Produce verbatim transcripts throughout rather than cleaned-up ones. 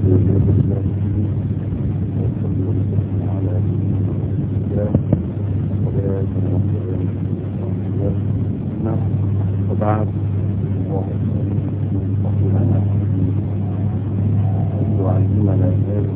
وبعد وعلمنا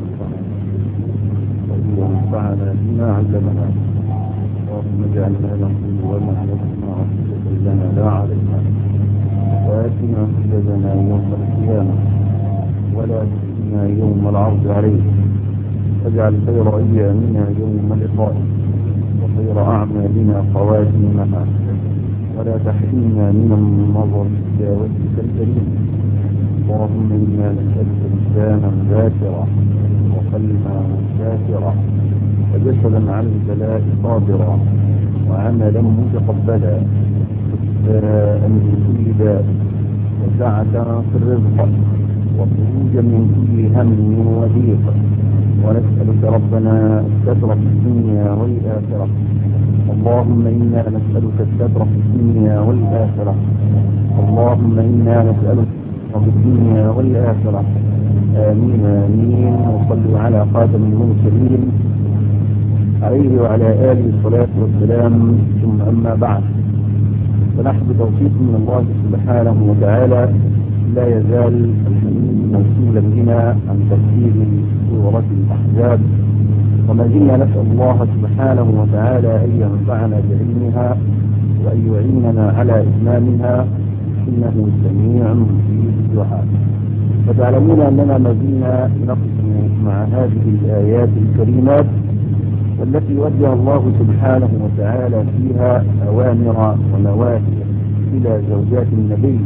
وانفعنا بما علمنا اللهم اجعلنا نقول وما نسمع لنا لا علينا وآتنا حجتنا يوم القيامة ولا تخزنا يوم العرض عليك واجعل خير أيامنا يوم لقائك وخير أعمالنا خواتيمها ولا تحرمنا من النظر إلى وجهك الكريم. اللهم إنا نسألك لسانا ذاكرا وقلبا شاكرا وجسدا عن البلاء صابرا وعملا متقبلا وشفاء من كل داء وسعة في الرزق وخروجا من كل هم وضيق. ونسألك ربنا الستر في الدنيا والآخرة. اللهم إنا نسألك الستر في الدنيا والآخرة. اللهم إنا نسألك في الدنيا والآخرة. آمين آمين. وصلوا على خاتم المرسلين عليه وعلى آله الصلاة والسلام. ثم أما بعد، فنحن بتوفيق من الله سبحانه وتعالى لا يزال الحديث موصولا بنا عن تفسير سورة الأحزاب، وما زلنا نسأل الله سبحانه وتعالى أن ينفعنا بعلمها وأن يعيننا على إتمامها إنه سميع مجيب الدعاء. فتعلمون أننا ما زلنا نقف مع هذه الآيات الكريمات والتي وجه الله سبحانه وتعالى فيها أوامر ونواهي إلى زوجات النبي،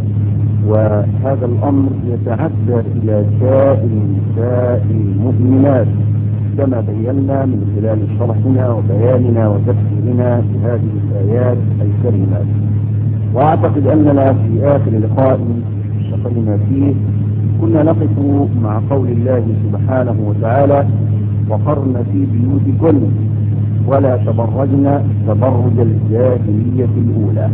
وهذا الأمر يتعدى إلى سائر النساء المؤمنات كما بينا من خلال شرحنا وبياننا وتفسيرنا لهذه الآيات الكريمات. وأعتقد أننا في آخر لقاء شقينا فيه كنا نقف مع قول الله سبحانه وتعالى: وقرن في بيوتكن ولا تبرجن تبرج الجاهلية الأولى.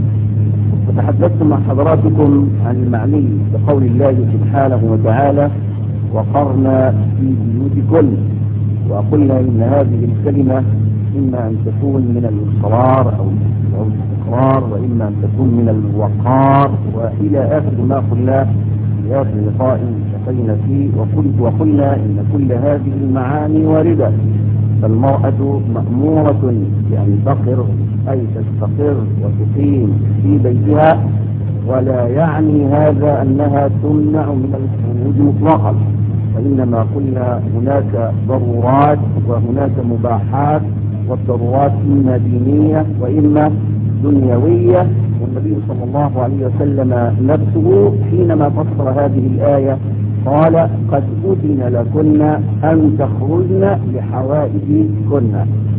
وتحدثت مع حضراتكم عن المعني بقول الله سبحانه وتعالى: وقرن في بيوتكن، وقلنا إن هذه الكلمة إما أن تكون من الإصرار أو الاستقرار، وإما أن تكون من الوقار، وإلى آخر ما قلنا في آخر لقاء التقينا فيه. وقلت وقلنا إن كل هذه المعاني واردة، فالمرأة مأمورة بأن تقر أي تستقر وتقيم في بيتها، ولا يعني هذا أنها تمنع من الخروج مطلقا، وإنما قلنا هناك ضرورات وهناك مباحات، والضرورات إما دينية وإما دنيوية. والنبي صلى الله عليه وسلم نفسه حينما فسر هذه الآية قال: قد أذن لكن أن تخرجن لحوائجكن.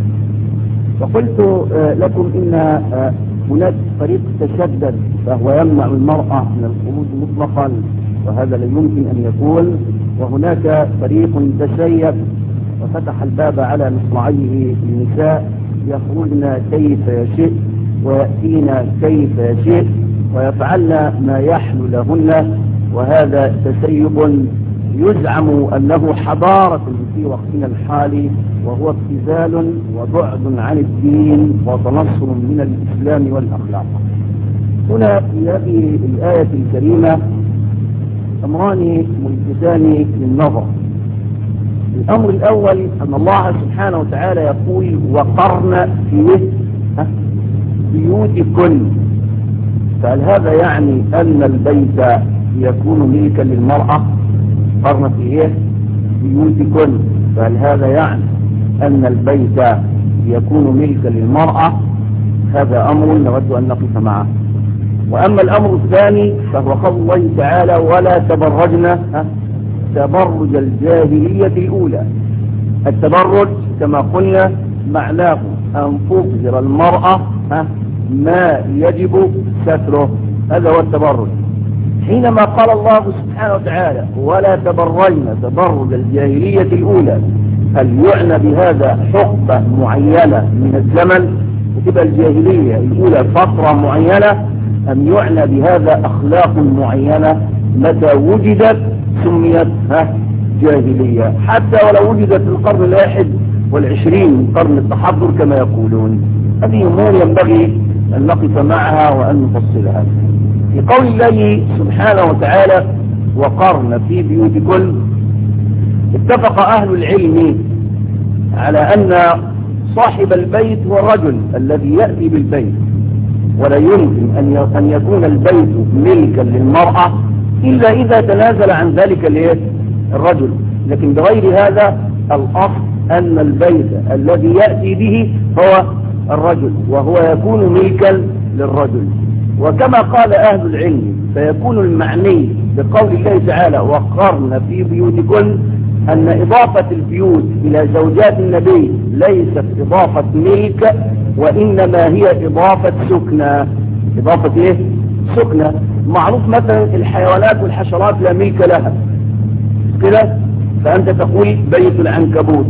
وقلت لكم إن هناك فريق تشدد فهو يمنع المرأة من الخروج مطلقا، وهذا لا يمكن أن يكون. وهناك فريق تشيب وفتح الباب على مصراعيه النساء يخرجن كيف يشئ ويأتين كيف يشئ ويفعلن ما يحلو لهن، وهذا تسيب يزعم أنه حضارة في وقتنا الحالي، وهو ابتذال وبعد عن الدين وتنصر من الإسلام والأخلاق. هنا في هذه الآية الكريمة أمران ملفتان للنظر. الأمر الأول أن الله سبحانه وتعالى يقول: وقرن في بيوتكن. فهل هذا يعني أن البيت يكون ملكا للمرأة؟ قرن في إيه؟ بيوتكن. فهل هذا يعني أن البيت يكون ملكا للمرأة؟ هذا أمر نود أن نقف معه. وأما الأمر الثاني فهو قول الله تعالى: ولا تبرجن تبرج الجاهلية الأولى. التبرج كما قلنا معناه أن تظهر المرأة ما يجب ستره، هذا هو التبرج. حينما قال الله سبحانه وتعالى: ولا تبرجن تبرج الجاهلية الأولى، هل يعنى بهذا حقبة معينة من الزمن وتبقى الجاهلية الأولى فترة معينة، أم يعنى بهذا أخلاق معينة متى وجدت سميت جاهلية حتى ولو وجدت في القرن الواحد والعشرين قرن التحضر كما يقولون. هذه أمور ينبغي أن نقف معها وأن نفصلها. في قول الله سبحانه وتعالى وقرن في بيوتكن، اتفق أهل العلم على أن صاحب البيت هو الرجل الذي يأتي بالبيت، ولا يمكن أن يكون البيت ملكا للمرأة إلا إذا تنازل عن ذلك الرجل. لكن بغير هذا الأصل أن البيت الذي يأتي به هو الرجل، وهو يكون ملكا للرجل. وكما قال أهل العلم فيكون المعني بقول الله تعالى وقرن في بيوتكن أن إضافة البيوت إلى زوجات النبي ليست إضافة ملك، وإنما هي إضافة سكنة. إضافة إيه؟ سكنة. معروف مثلا الحيوانات والحشرات لا ملك لها كده، فأنت تقول بيت العنكبوت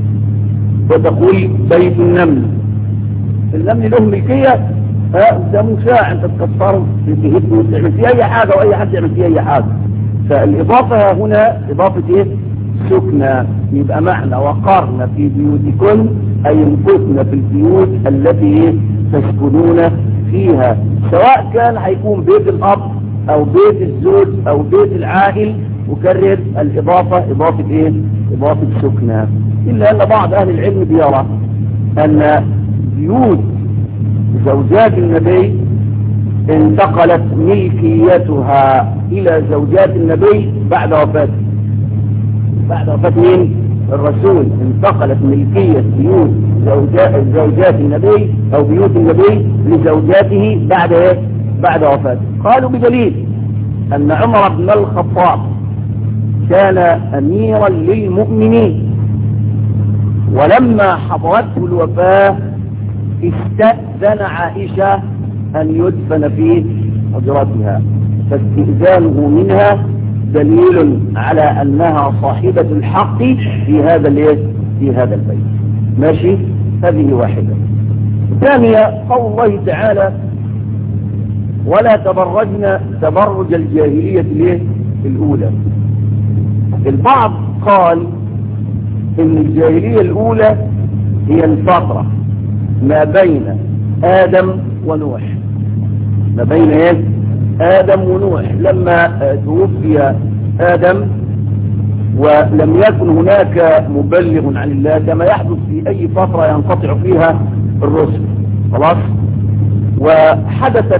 وتقول بيت النمل. النمل له ملكية، ده مشاع انت تكسره تهده وتعمل فيه اي حاجة واي حد يعمل فيه اي حاجة. فالاضافة هنا اضافة ايه؟ سكنة. يبقى معنى وقرن في بيوتكن اي امكثن في البيوت التي تسكنون فيها، سواء كان هيكون بيت الاب او بيت الزوج او بيت العائل. وكرر الاضافة اضافة ايه؟ اضافة سكنة. الا ان بعض اهل العلم بيرى ان بيوت زوجات النبي انتقلت ملكيتها الى زوجات النبي بعد وفاته. بعد وفاة مين؟ الرسول. انتقلت ملكية بيوت زوجات, زوجات النبي او بيوت النبي لزوجاته بعد ايه؟ بعد وفاته. قالوا بدليل ان عمر بن الخطاب كان اميرا للمؤمنين، ولما حضرته الوفاة استأذن عائشة أن يدفن في حجرتها، فاستئذانه منها دليل على أنها صاحبة الحق في هذا في هذا البيت. ماشي؟ هذه واحدة. ثانية قول الله تعالى ولا تبرجن تبرج الجاهلية الأولى. البعض قال إن الجاهلية الأولى هي الفترة ما بين آدم ونوح، ما بين ايه؟ آدم ونوح. لما توفي آدم ولم يكن هناك مبلغ عن الله كما يحدث في أي فترة ينقطع فيها الرسل، خلاص. وحدثت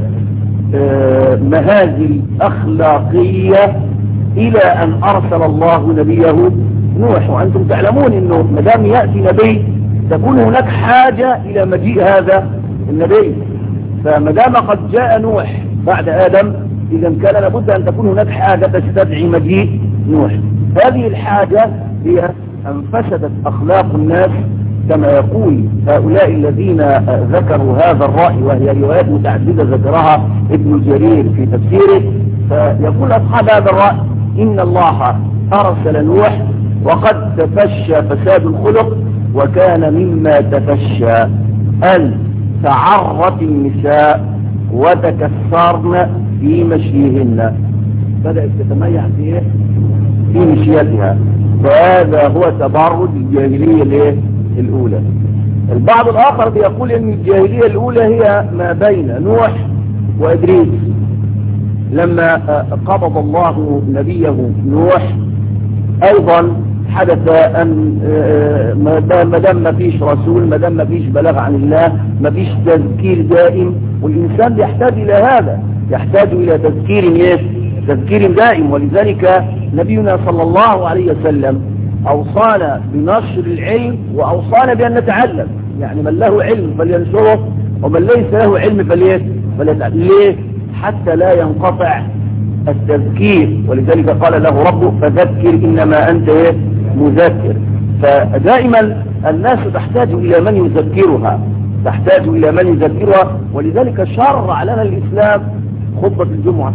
مهازل أخلاقية إلى أن أرسل الله نبيه نوح. وأنتم تعلمون أنه مدام يأتي نبي تكون هناك حاجة إلى مجيء هذا النبي. فمدام قد جاء نوح بعد آدم إذا كان لابد أن تكون هناك حاجة تستدعي مجيء نوح. هذه الحاجة هي أن فسدت أخلاق الناس كما يقول هؤلاء الذين ذكروا هذا الرأي، وهي روايات متعددة ذكرها ابن جرير في تفسيره. فيقول أصحاب هذا الرأي إن الله أرسل نوح وقد تفشى فساد الخلق، وكان مما تفشى أن تعرت النساء وتكسرن في مشيهن، بدأت تتميع في في مشيتها. فهذا هو تبرج الجاهلية الأولى. البعض الآخر بيقول أن الجاهلية الأولى هي ما بين نوح وإدريس. لما قبض الله نبيه نوح أيضا حدث أن ما دام ما فيش رسول، ما دام ما فيش بلاغ عن الله، ما فيش تذكير دائم. والإنسان يحتاج إلى هذا، يحتاج إلى تذكير تذكير دائم. ولذلك نبينا صلى الله عليه وسلم أوصانا بنشر العلم وأوصانا بأن نتعلم. يعني من له علم فلينشره ومن ليس له علم فليتعلم. ليه؟ حتى لا ينقطع التذكير. ولذلك قال له ربه فذكر إنما أنت مذكر. فدائما الناس تحتاج إلى من يذكرها، تحتاج إلى من يذكرها. ولذلك شرع لنا الإسلام خطبة الجمعة،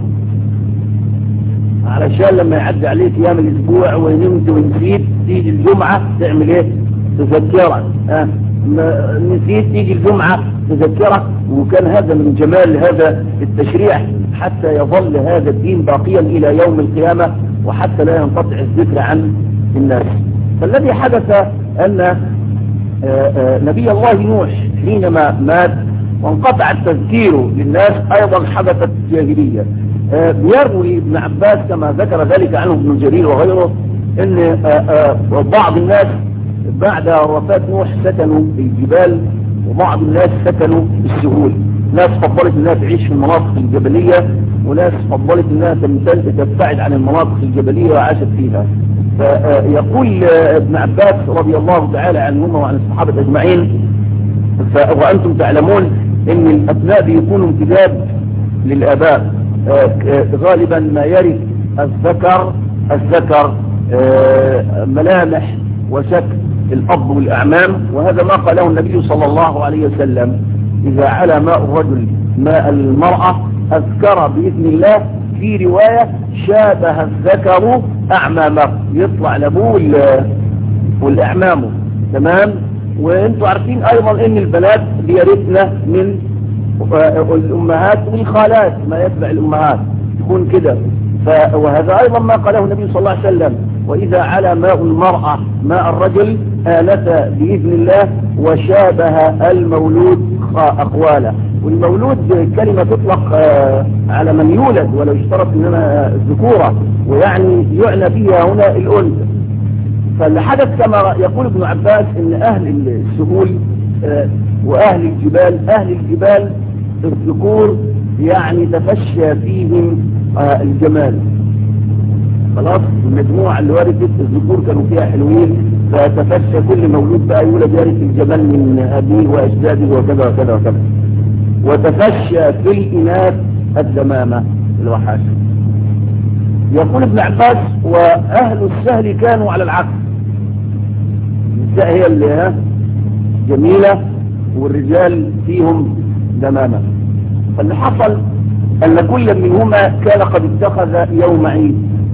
علشان لما يعدي عليك أيام الأسبوع ونمت ونسيت تيجي الجمعة تعمل إيه؟ تذكرك. أه؟ نسيت تيجي الجمعة تذكرك. وكان هذا من جمال هذا التشريع حتى يظل هذا الدين باقيا إلى يوم القيامة، وحتى لا ينقطع الذكر عن الناس. فالذي حدث أن نبي الله نوح حينما مات وانقطع التذكير للناس أيضا حدثت جاهلية. بيروي ابن عباس كما ذكر ذلك عنه ابن جرير وغيره ان بعض الناس بعد وفاة نوح سكنوا في الجبال وبعض الناس سكنوا في السهول. ناس فضلت انها تعيش في المناطق الجبلية وناس فضلت انها تبتعد عن المناطق الجبلية وعاشت فيها. فيقول ابن عباس رضي الله تعالى عنهما وعن الصحابة اجمعين وانتم تعلمون ان الابناء بيكونوا امتداد للاباء. غالبا ما يرث الذكر الذكر ملامح وشكل الأب والأعمام، وهذا ما قاله النبي صلى الله عليه وسلم: إذا على ماء الرجل ماء المرأة أذكر بإذن الله. في رواية: شابه الذكر أعمامه، يطلع لأبوه والأعمامه. تمام. وانتم عارفين أيضا أن البنات بيرثنا من الأمهات والخالات، ما يتبع الأمهات يكون كده. وهذا أيضا ما قاله النبي صلى الله عليه وسلم: وإذا على ماء المرأة ماء الرجل آلت بإذن الله وشابه المولود أقواله. والمولود كلمة تطلق على من يولد ولو اشترط إنما الذكورة، ويعني يعنى فيها هنا الأنثى. فالحدث كما يقول ابن عباس إن أهل السهول وأهل الجبال أهل الجبال الذكور يعني تفشى فيهم الجمال. خلاص المجموعة اللي ورثت الذكور كانوا فيها حلوين، فتفشى كل مولود بقى يولد يرث الجمال من أبيه وأجداده وكذا وكذا وكذا. وتفشى في الإناث الدمامة الوحاشة. يقول ابن عباس: وأهل السهل كانوا على العكس. النساء هي اللي جميلة والرجال فيهم دمامة. فاللي حصل أن كل منهما كان قد اتخذ يوم عيد.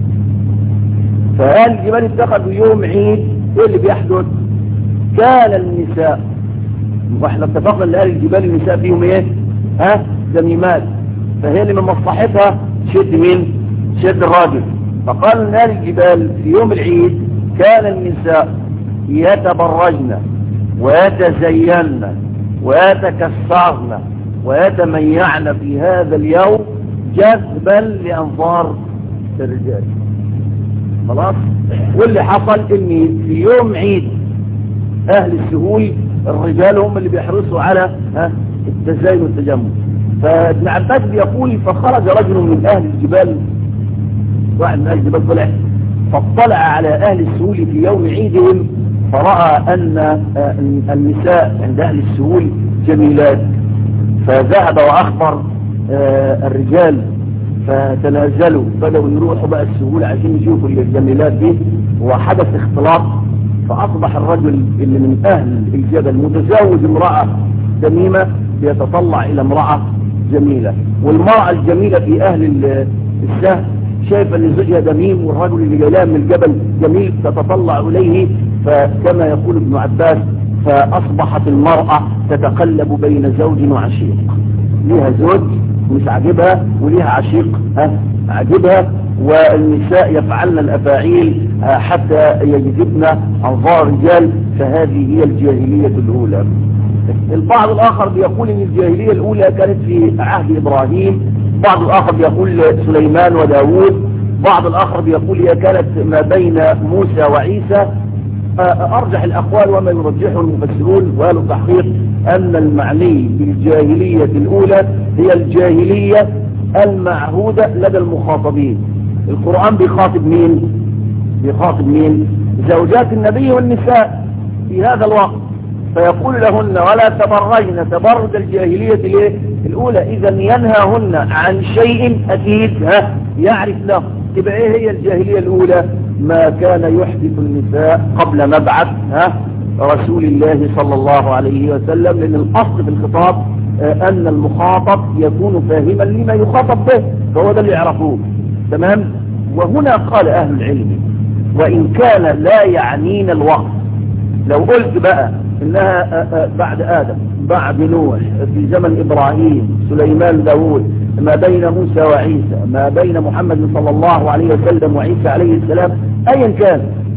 فأهل الجبال اتخذوا يوم عيد. ايه اللي بيحدث؟ كان النساء، واحنا اتفقنا ان اهل الجبال النساء فيهم ايه؟ ها؟ دميمات. فهي اللي من مصلحتها شد مين؟ شد الراجل. فقال ان اهل الجبال في يوم العيد كان النساء يتبرجن ويتزين ويتكسرن ويتميعن في هذا اليوم جذبا لأنظار الرجال. خلاص. واللي حصل ان في يوم عيد اهل السهول الرجال هم اللي بيحرصوا على التزين والتجمل. فابن عباس بيقول: فخرج رجل من اهل الجبال، واحد من اهل الجبال طلع فاطلع على اهل السهول في يوم عيدهم فرأى ان النساء عند اهل السهول جميلات، فذهب واخبر الرجال فتنازلوا، بدأوا يروحوا بقى السهولة عشان يشوفوا الجميلات دي، وحدث اختلاط. فأصبح الرجل اللي من أهل الجبل متزوج امرأة دميمة بيتطلع إلى امرأة جميلة، والمرأة الجميلة في أهل السهل شايفة أن زوجها دميم والرجل اللي جاي من الجبل جميل تتطلع إليه. فكما يقول ابن عباس: فأصبحت المرأة تتقلب بين زوج وعشيق. ليها زوج مش عاجبها وليها عشيق ها عاجبها، والنساء يفعلن الأفاعيل حتى يجذبن أنظار الرجال. فهذه هي الجاهلية الأولى. البعض الآخر بيقول ان الجاهلية الأولى كانت في عهد إبراهيم، بعض الآخر بيقول سليمان وداود، بعض الآخر بيقول هي كانت ما بين موسى وعيسى. أرجح الأقوال وما يرجحه المفسرون وأهل التحقيق أن المعني بالجاهلية الأولى هي الجاهلية المعهودة لدى المخاطبين. القرآن بيخاطب مين؟ بيخاطب مين؟ زوجات النبي والنساء في هذا الوقت، فيقول لهن: ولا تبرجن تبرج الجاهلية الأولى. إذا ينهاهن عن شيء أكيد ها يعرف له. تبقى إيه هي الجاهلية الأولى؟ ما كان يحدث النساء قبل مبعث ها رسول الله صلى الله عليه وسلم، لأن الأصل في الخطاب أن المخاطب يكون فاهما لما يخاطب به، فهو ده اللي يعرفوه. تمام. وهنا قال أهل العلم: وإن كان لا يعنينا الوقت، لو قلت بقى إنها بعد آدم بعد نوح في زمن إبراهيم سليمان داود ما بين موسى وعيسى ما بين محمد صلى الله عليه وسلم وعيسى عليه السلام، أيا كان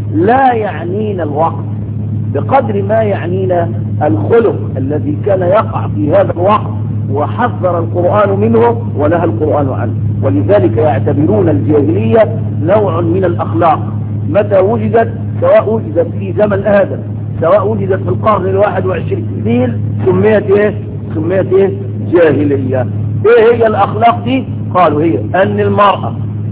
لا يعنينا الوقت بقدر ما يعنينا الخلق الذي كان يقع في هذا الوقت وحذر القرآن منه ونهى القرآن عنه. ولذلك يعتبرون الجاهلية نوع من الأخلاق متى وجدت، سواء وجدت في زمن آدم سواء وجدت في القرن الواحد وعشرين سميت ايه سميت ايه جاهلية. ايه هي الأخلاق دي؟ قالوا هي أن المرأة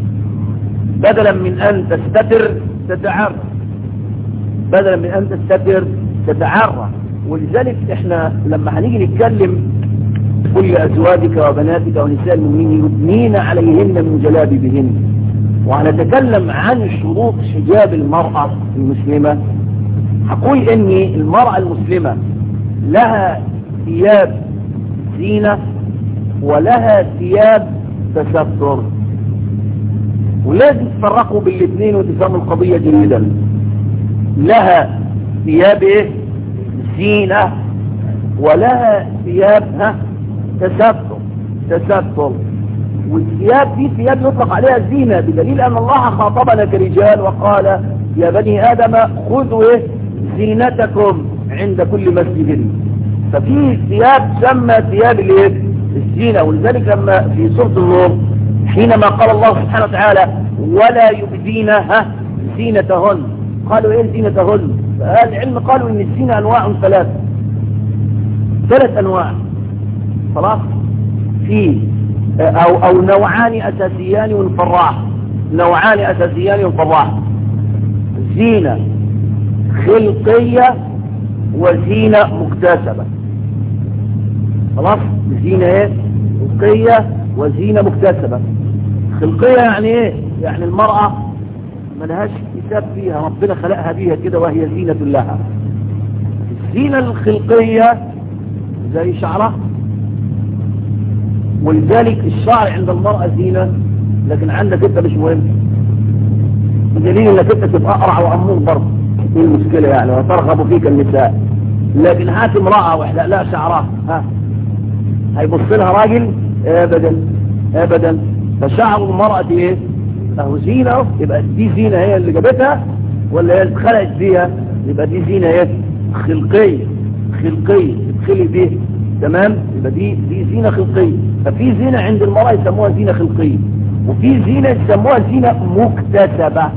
بدلا من أن تستتر تتعرى، بدلا من أن تستتر تتعرى. ولذلك احنا لما هنيجي نتكلم قل لأزواجك وبناتك ونساء المؤمنين يدنين عليهن من جلابيبهن، وهنتكلم عن شروط حجاب المرأة المسلمة. هقول ان المرأة المسلمة لها ثياب زينة ولها ثياب تستر، ولازم تفرقوا بالاثنين وتفهموا القضية جيدا. لها ثياب ايه زينة ولها ثياب تستر تستر والثياب دي ثياب يطلق عليها زينة بدليل ان الله خاطبنا كرجال وقال يا بني آدم خذوا ايه زينتكم عند كل مسجد. ففي ثياب سمى ثياب الايه الزينة. ولذلك لما في سورة النور حينما قال الله سبحانه وتعالى ولا يبدين ها زينتهن، قالوا ايه زينتهن؟ فأهل العلم قالوا ان الزينة انواع ثلاث ثلاث انواع خلاص، في او او نوعان اساسيان وانفراح، نوعان اساسيان وانفراح، زينة خلقية وزينة مكتسبة. خلاص، زينة ايه خلقية وزينة مكتسبة. خلقية يعني ايه؟ يعني المرأة ملهاش حساب فيها، ربنا خلقها بيها كده وهي زينة لها. الزينة الخلقية زي شعرها، ولذلك الشعر عند المرأة زينة، لكن عندك انت مش مهم، بدليل انك انت تبقى اقرع وامور برضه، ايه المشكلة يعني؟ وترغب فيك النساء. لكن هات امرأة واحلق لها شعرها، ها هيبص لها راجل؟ ابدا ابدا. فشعر المرأة ايه؟ اهو زينة، يبقى دي زينة هي اللي جابتها ولا هي اللي اتخلقت بيها؟ يبقى دي زينة ايه خلقية، خلقية اتخلق بيها، تمام؟ يبقى دي دي زينة خلقية. ففي زينة عند المرأة يسموها زينة خلقية، وفي زينة يسموها زينة مكتسبة.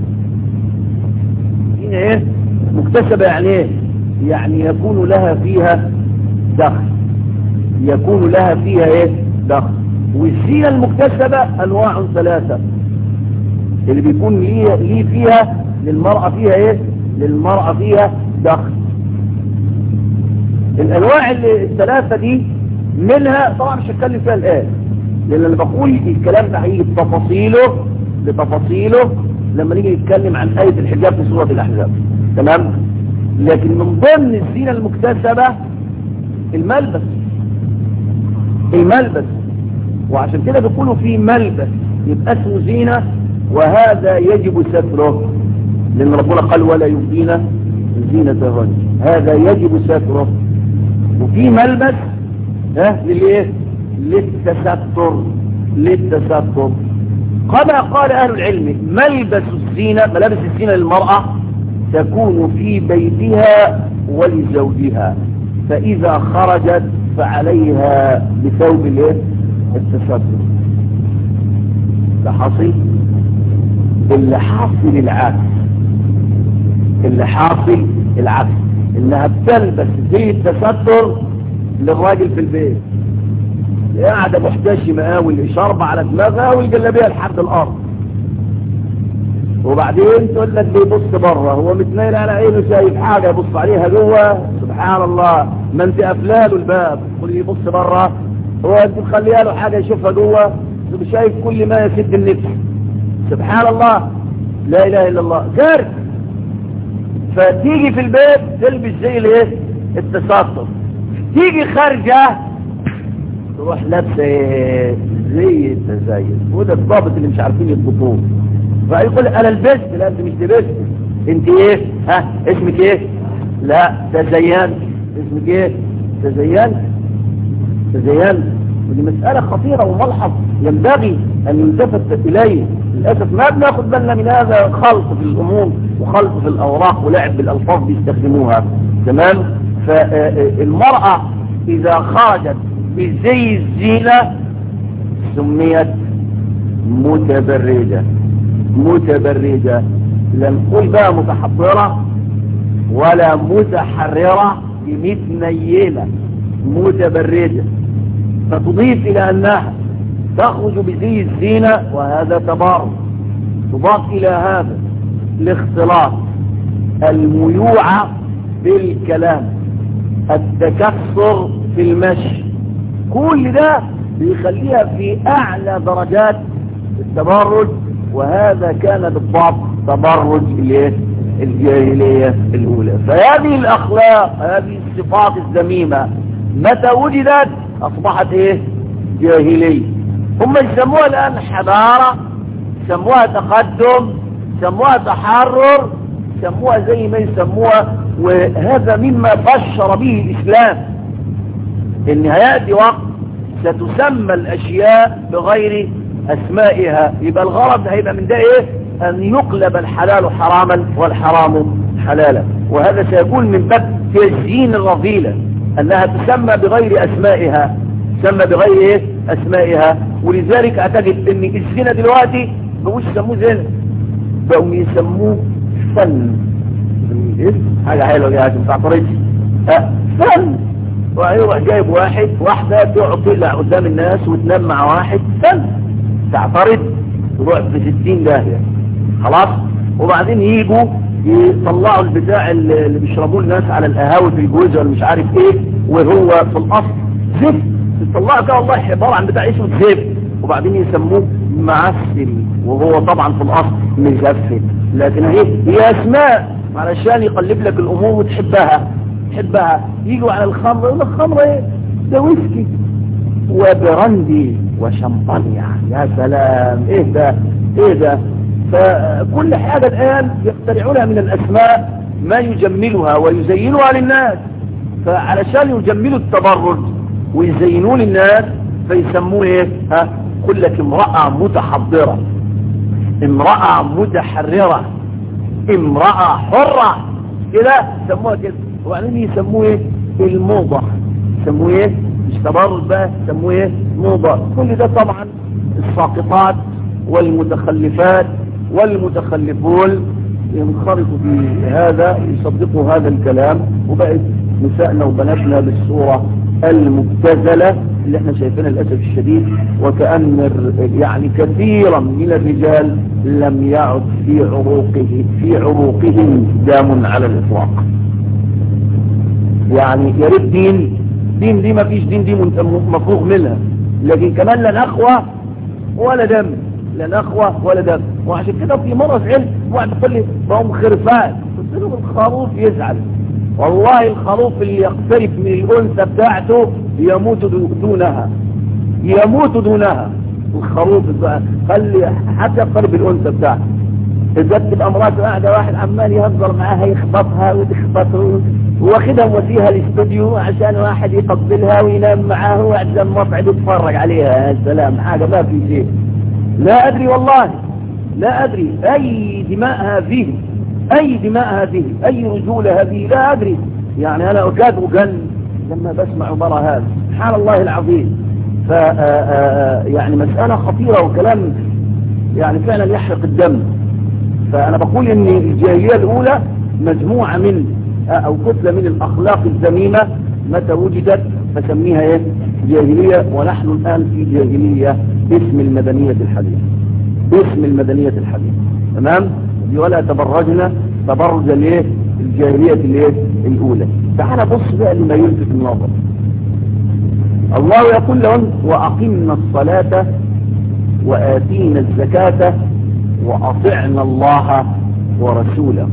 زينة ايه مكتسبة؟ يعني ايه؟ يعني يكون لها فيها دخل، يكون لها فيها ايه دخل. والزينة المكتسبة انواع ثلاثة، اللي بيكون ليه, ليه فيها للمرأة فيها ايه للمرأة فيها دخل. الانواع الثلاثة دي منها طبعا مش هتكلم فيها الان، لان انا بقول الكلام ده هيجي بتفاصيله بتفاصيله لما نيجي نتكلم عن آية الحجاب في سورة الأحزاب، تمام؟ لكن من ضمن الزينة المكتسبة الملبس، الملبس. وعشان كده بيقولوا في ملبس يبقى اسمه زينة، وهذا يجب ستره، لأن ربنا قال ولا يبدين زينتهن، هذا يجب ستره. وفي ملبس ها للايه للتستر، للتستر. كما قال أهل العلم ملبس الزينة، ملابس الزينة للمرأة تكون في بيتها ولزوجها، فإذا خرجت فعليها بثوب الايه التستر. ده حاصل. اللي حاصل العكس، اللي حاصل العكس انها بتلبس زي التستر للراجل في البيت، قاعدة محتشمة قوي، الإشاربة على دماغها والجلابية لحد الأرض، وبعدين تقول لك بيبص بره، هو متنيل على عينه شايف حاجة يبص عليها جوه، سبحان الله، ما انت قافله له الباب تقول يبص بره، هو انت مخليها له حاجة يشوفها جوه، شايف كل ما يسد النفس، سبحان الله، لا إله إلا الله. كارثة. فتيجي في البيت تلبس زي الايه التستر، تيجي خارجة تروح لابسه زي التزين، وده الضابط اللي مش عارفين يضبطوه، فيقول انا لبست. لا انت مش لبست، انت ايه ها اسمك ايه؟ لا تزينت. اسمك ايه؟ تزينت تزينت. ودي مسألة خطيرة وملحظ ينبغي ان يلتفت اليه. للأسف ما بناخد بالنا من هذا خلط في الامور، وخلط في الأوراق ولعب بالألفاظ بيستخدموها. تمام. فالمرأة إذا خرجت بزي الزينة سميت متبرجة. متبرجة لا نقول بقى متحضرة ولا متحررة بمتنيلة، متبرجة. فتضيف إلى أنها تخرج بزي الزينة وهذا تبارك. تضاف إلى هذا الاختلاط، الميوعة بالكلام، التكسر في المشي، كل ده بيخليها في أعلى درجات التبرج. وهذا كان بالضبط تبرج الجاهلية الأولى. فهذه الأخلاق، هذه الصفات الذميمة متى وجدت أصبحت إيه؟ جاهلية. هم يسموها الآن حضارة، يسموها تقدم، يسموها تحرر، يسموها زي ما يسموها. وهذا مما بشر به الإسلام، إن هيأتي وقت ستسمى الأشياء بغير أسمائها. يبقى الغرض هيبقى من ده إيه؟ أن يقلب الحلال حراما والحرام حلالا. وهذا سيكون من باب تزيين الرذيلة، أنها تسمى بغير أسمائها، تسمى بغير إيه؟ أسمائها. ولذلك أعتقد أن الزنا دلوقتي بقوش يسموه زنا، بقوا يسموه فن. حاجة حلوة يا عشان تعترضش. أه فن. ويروح جايب واحد واحدة تقعد تطلع قدام الناس وتنام مع واحد، فن. تعترض تروح في ستين داهية خلاص. وبعدين يجوا يطلعوا البتاع اللي بيشربوه الناس على القهاوي في الجوز ولا مش عارف ايه، وهو في الاصل زفت. يطلعوا كده والله عبارة عن بتاع اسمه زفت، وبعدين يسموه معسل، وهو طبعا في الاصل مزفت. لكن ايه هي اسماء علشان يقلب لك الامور وتحبها تحبها. يجوا على الخمر، يقول لك خمر ايه؟ ده ويسكي وبراندي وشمبانيا. يا سلام، ايه ده ايه ده. فكل حاجة الآن يخترعونها من الأسماء ما يجملها ويزينها للناس. فعلشان يجملوا التبرج ويزينوه للناس فيسموه ايه؟ ها؟ قل لك امرأة متحضرة، امرأة متحررة، امرأة حرة، كده يسموها كده. وبعدين يسموه ايه؟ الموضة. يسموه ايه؟ مش تبرج بقى، يسموه ايه؟ موضة. كل ده طبعا الساقطات والمتخلفات والمتخلفون ينخرطوا في هذا، يصدقوا هذا الكلام. وبقت نسائنا وبناتنا بالصورة المبتذلة اللي احنا شايفينها للأسف الشديد. وكأن يعني كثيرا من الرجال لم يعد في عروقه في عروقهم دام على الإطلاق. يعني يا ريت دين دين دي ما فيش دين دي مفروغ منها، لكن كمان لا نخوة ولا دم، لا نخوة ولا دم. وعشان كده في مرة علم واحد يقول لي بهم خرفان، قلت له الخروف يزعل. والله الخروف اللي يقترب من الأنثى بتاعته يموت دونها، يموت دونها. الخروف خلي حتى يقترب الأنثى بتاعته. إذا تبقى مراته قاعدة واحد عمال يهزر معاها يخبطها وتخبطه، واخدها ومسيها الاستوديو عشان واحد يقبلها وينام معاه وقاعد المصعد يتفرج عليها. يا سلام، حاجة ما في شيء. لا أدري والله، لا أدري أي دماء هذه، أي دماء هذه، أي رجولة هذه، لا أدري. يعني أنا أكاد أجن لما بسمع عبارة هذا، سبحان الله العظيم. ف يعني مسألة خطيرة وكلام يعني فعلا يحرق الدم. فأنا بقول إن الجاهلية الأولى مجموعة من أو كتلة من الأخلاق الذميمة متى وجدت فسميها إيه؟ جاهلية. ونحن الآن في جاهلية اسم المدنية الحديثة، اسم المدنية الحديثة. تمام؟ ولا تبرجنا تبرج الايه؟ الجاهلية الايه؟ الأولى. تعال بص بقى لما يلفت النظر. الله يقول لهم وأقمنا الصلاة وآتينا الزكاة وأطعنا الله ورسوله.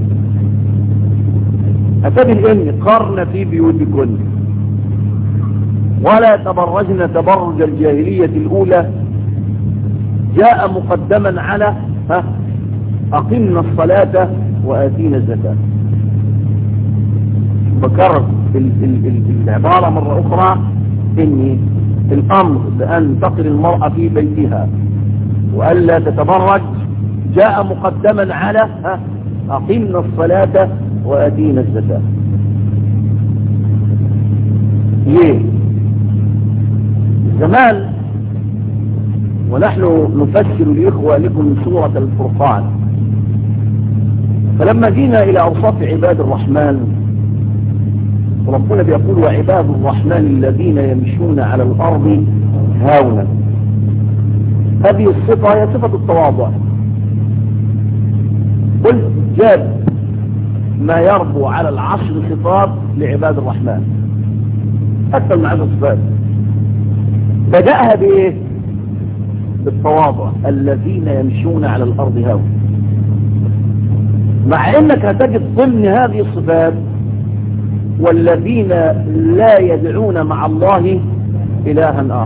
أتبن إن قرن في بيوتكن ولا تبرجن تبرج الجاهلية الأولى جاء مقدما على ها أقمنا الصلاة وآتينا الزكاة. بكرر العبارة مرة أخرى إن الأمر بأن تقر المرأة في بيتها وألا تتبرج جاء مقدما على ها أقمنا الصلاة وآتينا الزكاة. ليه؟ زمان ونحن نفسر لإخوة لكم سورة الفرقان، فلما جينا إلى أوصاف عباد الرحمن ربنا بيقول وعباد الرحمن الذين يمشون على الأرض هاونا. هذه الصفة هي صفة التواضع. قلت جاب ما يربو على العشر صفات لعباد الرحمن أكثر من عشر صفات. بدأها بإيه؟ بالتواضع، الذين يمشون على الأرض هاونا. مع انك هتجد ضمن هذه الصفات والذين لا يدعون مع الله إلها آخر.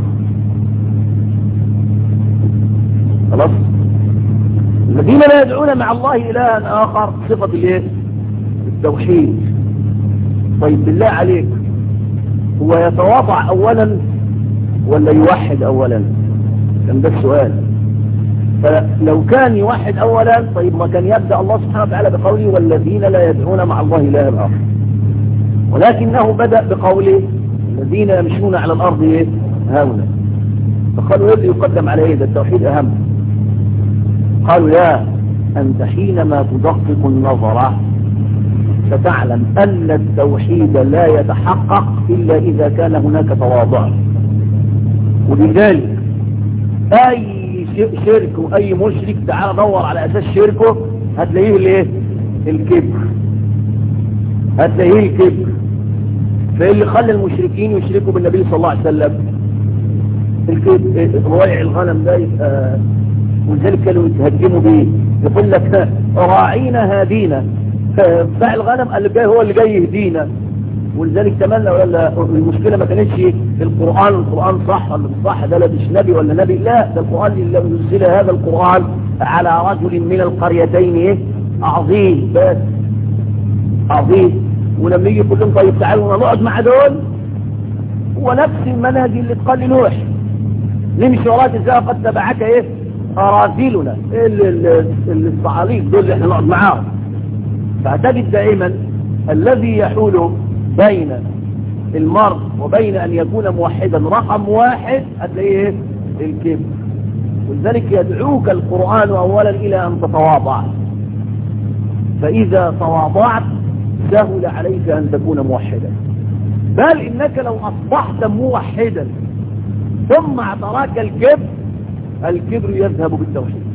خلاص، الذين لا يدعون مع الله إلها آخر صفة الايه؟ التوحيد. طيب بالله عليك، هو يتواضع أولا ولا يوحد أولا؟ كان ده السؤال. فلو كان يوحد أولا طيب ما كان يبدأ الله سبحانه وتعالى بقوله والذين لا يدعون مع الله إلها آخر، ولكنه بدأ بقوله الذين يمشون على الأرض إيه؟ هاونا. فقالوا يبدأ يقدم على إيه؟ ده التوحيد أهم. قالوا لا، أنت حينما تدقق النظر ستعلم أن التوحيد لا يتحقق إلا إذا كان هناك تواضع. ولذلك أي شرك وأي مشرك تعال دور على أساس شركه هتلاقيه الايه؟ الكبر. هتلاقيه الكبر. فإيه اللي خلى المشركين يشركوا بالنبي صلى الله عليه وسلم؟ الكبر. روائع الغنم ده يبقى، ولذلك كانوا يتهجموا بيه، يقول لك راعينا هادينا، فبتاع الغنم اللي جاي هو اللي جاي يهدينا. ولذلك تمنى ولا المشكلة ما كانتش القرآن القرآن صح ولا مش صح، ده لا مش نبي ولا نبي، لا ده القرآن اللي نزل هذا القرآن على رجل من القريتين ايه؟ عظيم، بس عظيم. ولما يجي يقول لهم طيب تعالوا نقعد مع دول، هو نفس المنهج اللي اتقال لنوح نمشي وراك ازاي قد تبعك ايه؟ اراذلنا، الصعاليك دول اللي احنا نقعد معاهم. فاعتقد دائما الذي يحول بين المرء وبين أن يكون موحدا رقم واحد هتلاقيه الكبر. ولذلك يدعوك القرآن أولا إلى أن تتواضع، فإذا تواضعت سهل عليك أن تكون موحدا. بل إنك لو أصبحت موحدا ثم اعتراك الكبر، الكبر يذهب بالتوحيد.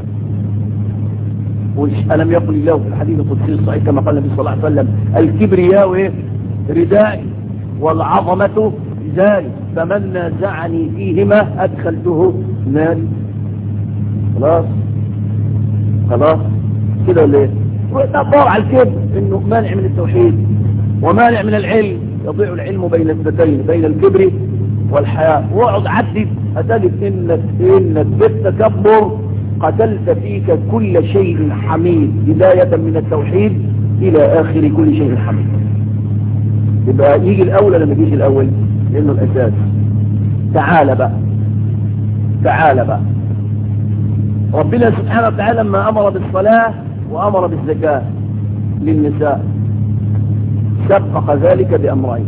ألم يقل الله في الحديث القدسي الصحيح كما قال النبي صلى الله عليه وسلم الكبرياء ايه؟ ردائي والعظمة ازاري، فمن نازعني فيهما ادخلته ناري. خلاص خلاص كده ولا ايه؟ دور على الكبر انه مانع من التوحيد ومانع من العلم. يضيع العلم بين اثنتين، بين الكبر والحياء. واقعد عدد هتجد انك انك بالتكبر قتلت فيك كل شيء حميد، بداية من التوحيد إلى آخر كل شيء حميد. يبقى يجي الأول لما يجيش الأول لأنه الأساس. تعال بقى تعال بقى ربنا سبحانه وتعالى لما أمر بالصلاة وأمر بالزكاة للنساء سبق ذلك بأمرين.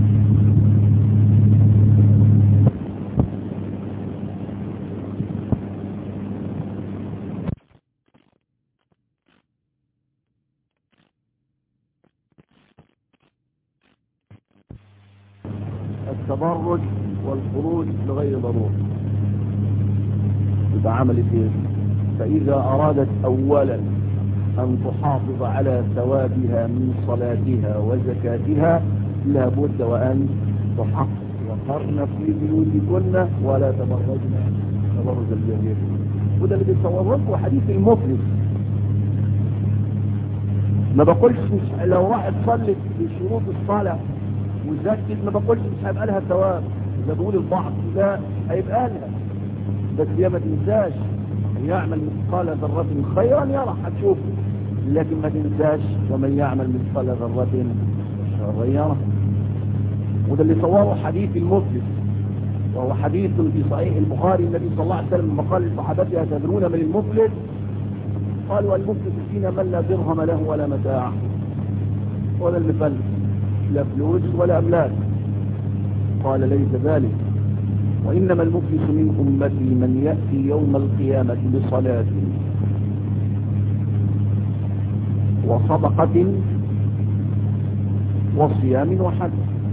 التبرج والخروج لغير ضرورة. يبقى عملت ايه؟ فإذا أرادت أولا أن تحافظ على ثوابها من صلاتها وزكاتها لابد وأن تحقق وقرن في بيوتكن ولا تبرجن تبرج الجاهلية. وده اللي بيتصوركم حديث المفلس. ما بقولش مش لو راحت صلت بشروط الصلاة وزكت ما بقولش مش هيبقى لها ثواب. إذا بقول البعض ده هيبقى لها، بس هي ما تنساش أن يعمل مثقال ذرة خيرا يرى هتشوفه، لكن ما تنساش ومن يعمل مثقال ذرة شرا يرى. وده اللي صوره حديث المفلس، وهو حديث في صحيح البخاري. النبي صلى الله عليه وسلم لما قال لصحابته أتدرون من المفلس؟ قال والمفلس فينا من لا درهم له ولا متاع ولا المفلس لا فلوس ولا أملاك. قال ليس ذلك، وإنما المفلس من أمتي من يأتي يوم القيامة بصلاة وصدقة وصيام وحج.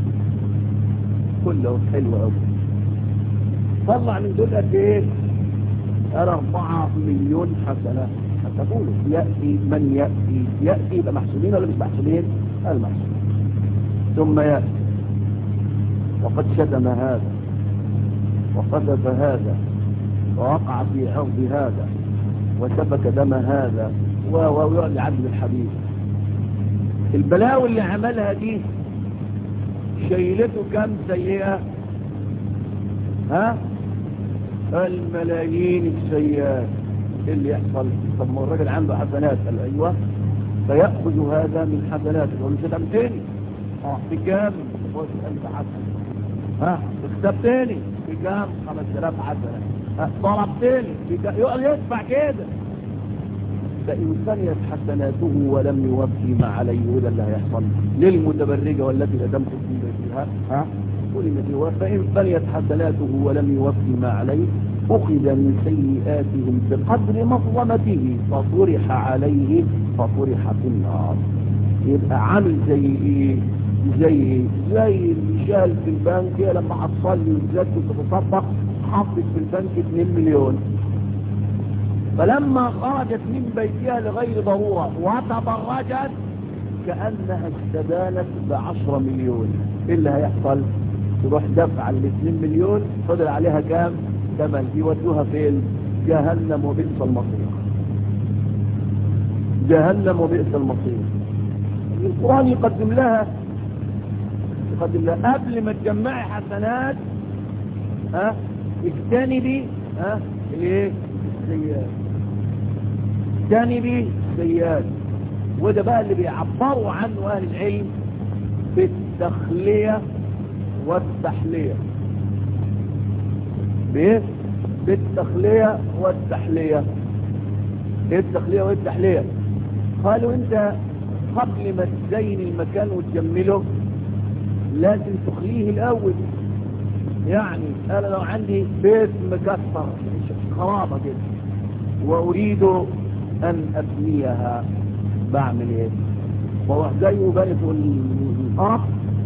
كله حلو أوي. طلع من دول قد ايه؟ أربعة مليون حسنة. هتقولوا يأتي من يأتي يأتي يبقى محسوبين ولا مش محسوبين؟ المحسوبين. ثم يأتي وقد شتم هذا وقذف هذا ووقع في عرض هذا وسفك دم هذا ويعلي عدل الحديث. البلاوي اللي عملها دي شيلته كم سيئة؟ ها؟ الملايين السيئات. اللي يحصل طب ما الراجل عنده حسنات قال ايوه فيأخذ هذا من حسناته يقول مش هتعمل تاني اه في كام؟ ألف حسنة. ها اكتب تاني في كام؟ خمس آلاف حسنة. ها طلب تاني في كام؟ يقعد يدفع كده. فإن فنيت حسناته ولم يوفي ما عليه وده اللي هيحصل للمتبرجة والتي لا تمسك في بيتها. ها قولي ما فإن فنيت حسناته ولم يوفي ما عليه أخذ من سيئاتهم بقدر مظلمته فطرح عليه فطرح في النار. يبقى عامل زي ايه؟ زي زي اللي شال في البنك لما هتصلي وتزكي وتتصدق حطت في البنك اتنين مليون، فلما خرجت من بيتها لغير ضرورة وتبرجت كأنها استدانت بعشرة مليون. ايه اللي هيحصل؟ تروح دفع الاثنين مليون فضل عليها كام؟ ثمن. يودوها فين؟ جهنم وبئس المصير. جهنم وبئس المصير. القرآن يقدم لها يقدم لها قبل ما تجمعي حسنات ها اجتنبي ها الايه؟ السيئات. اجتنبي السيئات. وده بقى اللي بيعبروا عنه اهل العلم بالتخلية والتحلية. بايه؟ بالتخلية والتحلية. ايه التخلية والتحلية؟ قالوا انت قبل ما تزين المكان وتجمله لازم تخليه الاول. يعني انا لو عندي بيت مكسر خرابة كده واريد ان ابنيها بعمل ايه؟ واروح جاي وبني فوق الارض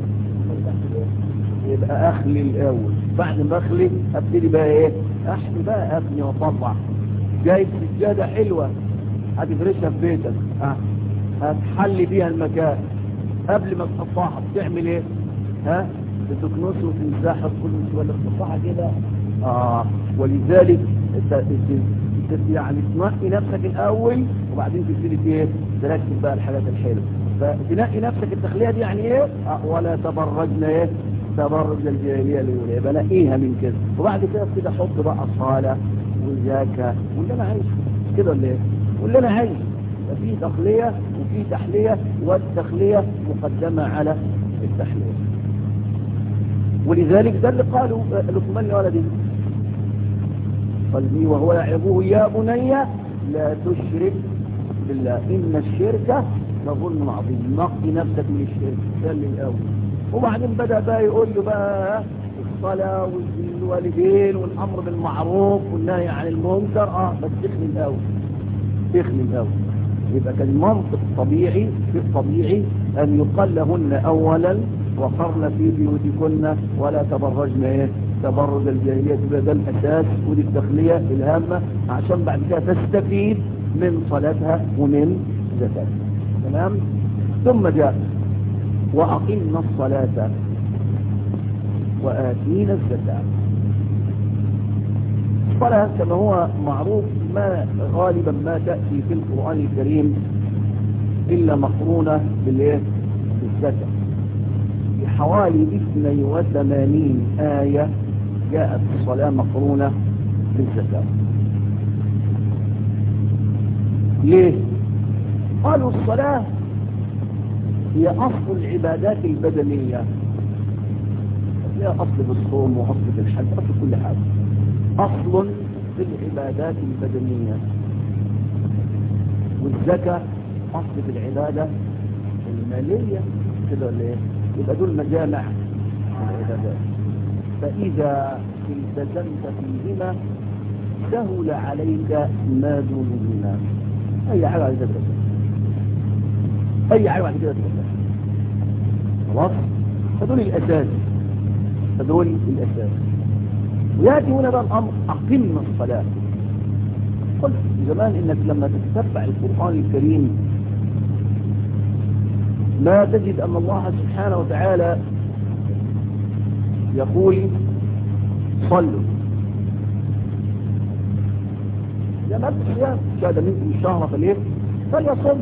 يبقى اخلي الاول. بعد ما اخلي ابتدي بقى ايه؟ احلي بقى ابني واطلع. جايب سجاده حلوه هتفرشها في بيتك ها هتحلي بيها المكان. قبل ما تحطها بتعمل ايه؟ ها بتكنسه وتمسحه كله ولا تحطها كده. اه ولذلك انت يعني تنقي نفسك الاول وبعدين تبتدي ايه؟ تركز بقى الحاجات الحلوه. فتنقي نفسك التخليه دي يعني ايه؟ آه ولا تبرجنا ايه؟ تبرج الجاهليه الاولى. يبقى نقيها من كده وبعد كده كده حط بقى صلاه وزكاه واللي انا عايزه كده ولا ايه؟ واللي انا عايزه. ففي تخليه وفي تحليه والتخليه مقدمه على التحليه. ولذلك ده اللي قالوا لقمان لولده قلبي وهو يعظه يا بني لا تشرك بالله إن الشرك لظلم عظيم. نقي نفسك من الشرك ده اللي الأول. وبعدين بدأ بقى يقول له بقى الصلاة والوالدين والأمر بالمعروف والنهي عن المنكر. اه بس تخلي الأول تخلي الأول. يبقى كان المنطق الطبيعي في الطبيعي أن يقال لهن أولا وقرن في بيوتكن ولا تبرجن ايه؟ تبرج الجاهلية. يبقى ده الأساس ودي التخلية الهامة عشان بعد كده تستفيد من صلاتها ومن زكاتها. تمام؟ ثم جاء وأقمنا الصلاة وآتينا الزكاة. الصلاة كما هو معروف ما غالبا ما تأتي في القرآن الكريم إلا مقرونة بالايه؟ بالزكاة. حوالي اثنين وثمانين آية جاءت الصلاة مقرونة بالزكاة. ليه؟ قالوا الصلاة هي أصل العبادات البدنية. هي أصل بالصوم وأصل بالحج أصل كل حاجة. أصل في العبادات البدنية. والزكاة أصل في العبادة المالية كده ولا ايه؟ يبقى دول مجامع العبادات. فإذا التزمت فيهما سهل عليك ما دونهما. أي حاجة على كده أي حاجة على كده خلاص. فدول الأساس فدول الأساس. ويأتي هنا بقى الأمر أقم الصلاة. قلت زمان إنك لما تتتبع القرآن الكريم ما تجد أن الله سبحانه وتعالى يقول صلوا. يا ما الصيام شهد منكم الشهر فليه فليصم.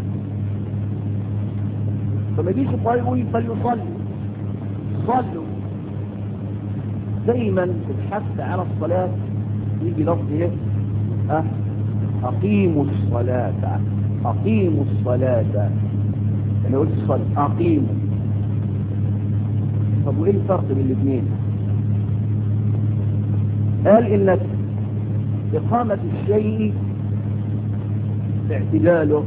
فما يجيش القرآن يقول فليصلوا. صلوا. دايما تتحث على الصلاة يجي لفظ ايه؟ أه؟ أقيموا الصلاة. أقيموا الصلاة. أنا قلت صلاة أقيموا. طب وإيه الفرق بين الاثنين؟ قال إنك إقامة الشيء اعتداله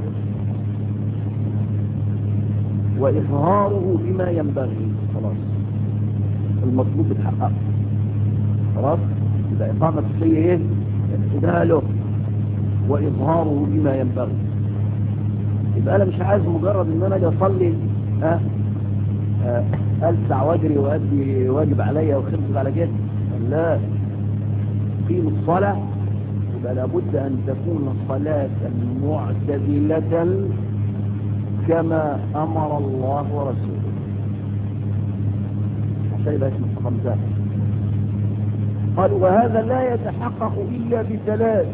وإظهاره بما ينبغي. خلاص المطلوب يتحقق. خلاص إذا إقامة الشيء إيه؟ اعتداله وإظهاره بما ينبغي. يبقى أنا مش عايز مجرد إن أنا أجي أصلي ها أه؟ ألسع واجري وأدي واجب عليا وخلص على كده. لا، قيم الصلاة يبقى لابد أن تكون صلاة معتدلة كما أمر الله ورسوله. عشان يبقى اسم الخمسات. قالوا وهذا لا يتحقق إلا بثلاث.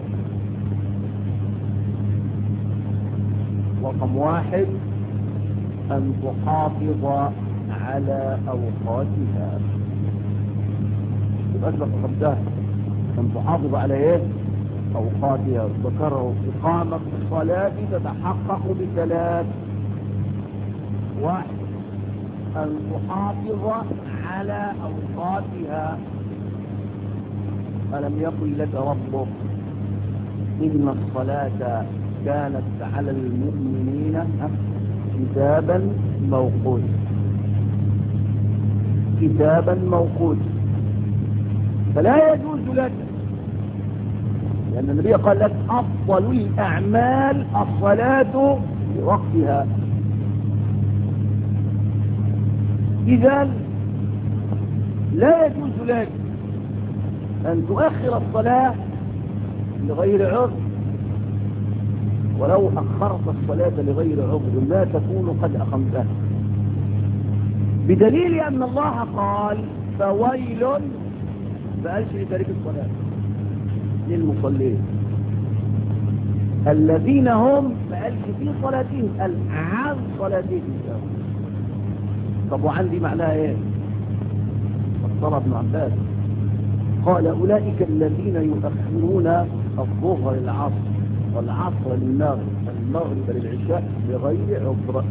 رقم واحد أن تحافظ على أوقاتها. يبقى اسم الخمسات أن تحافظ على إيه؟ أوقاتها. ذكروا إقامة الصلاة تتحقق بثلاث. واحد أن تحافظ على أوقاتها. ألم يقل لك ربك إن الصلاة كانت على المؤمنين كتابا موقوتا. كتابا موقوتا. فلا يجوز لك، لأن النبي قال لك أفضل الأعمال الصلاة بوقتها. إذن لا يجوز لك أن تؤخر الصلاة لغير عذر، ولو أخرت الصلاة لغير عذر لا تكون قد أقمتها، بدليل أن الله قال فويل فقالش لتارك الصلاة للمصلين الذين هم فقالش في صلاتهم قال عن صلاتهم. طب وعندي معناها ايه؟ فسر ابن عباس قال أولئك الذين يؤخرون الظهر للعصر والعصر للمغرب المغرب للعشاء بغير عذر.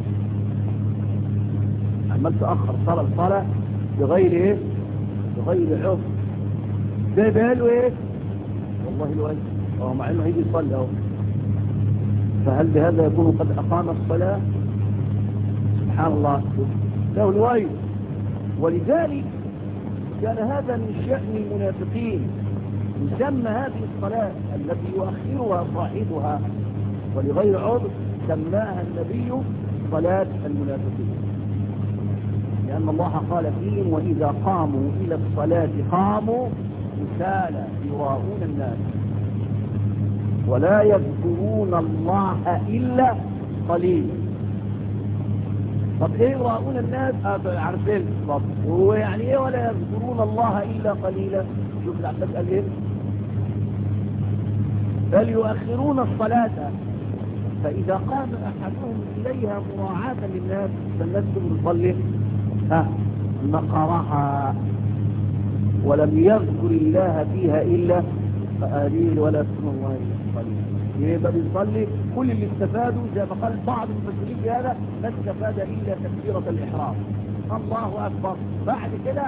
عمال تأخر صلاة الصلاة بغير ايه؟ بغير عذر. ده باله ايه؟ والله الوجه اه مع انه هيجي يصلي اهو. فهل بهذا يكون قد اقام الصلاة؟ سبحان الله له الوجه. ولذلك كان هذا من شأن المنافقين. يسمى هذه الصلاة التي يؤخرها صاحبها ولغير عذر سماها النبي صلاة المنافقين، لأن الله قال فيهم وإذا قاموا إلى الصلاة قاموا كسالى يراءون الناس ولا يذكرون الله إلا قليلا. طب ايه يراءون الناس؟ عارفين طب هو يعني ايه ولا يذكرون الله إلا قليلا؟ شوف العباس قال ايه؟ بل يؤخرون الصلاة فإذا قام أحدهم إليها مراعاة للناس فالناس تصلي ها نقرها ولم يذكر الله فيها إلا قليل ولا يذكر الله إلا قليل. يبقى بيصلي كل اللي استفادوا زي ما قال بعض المفسرين في هذا ما استفاد إلا تكبيرة الإحرام الله أكبر. بعد كده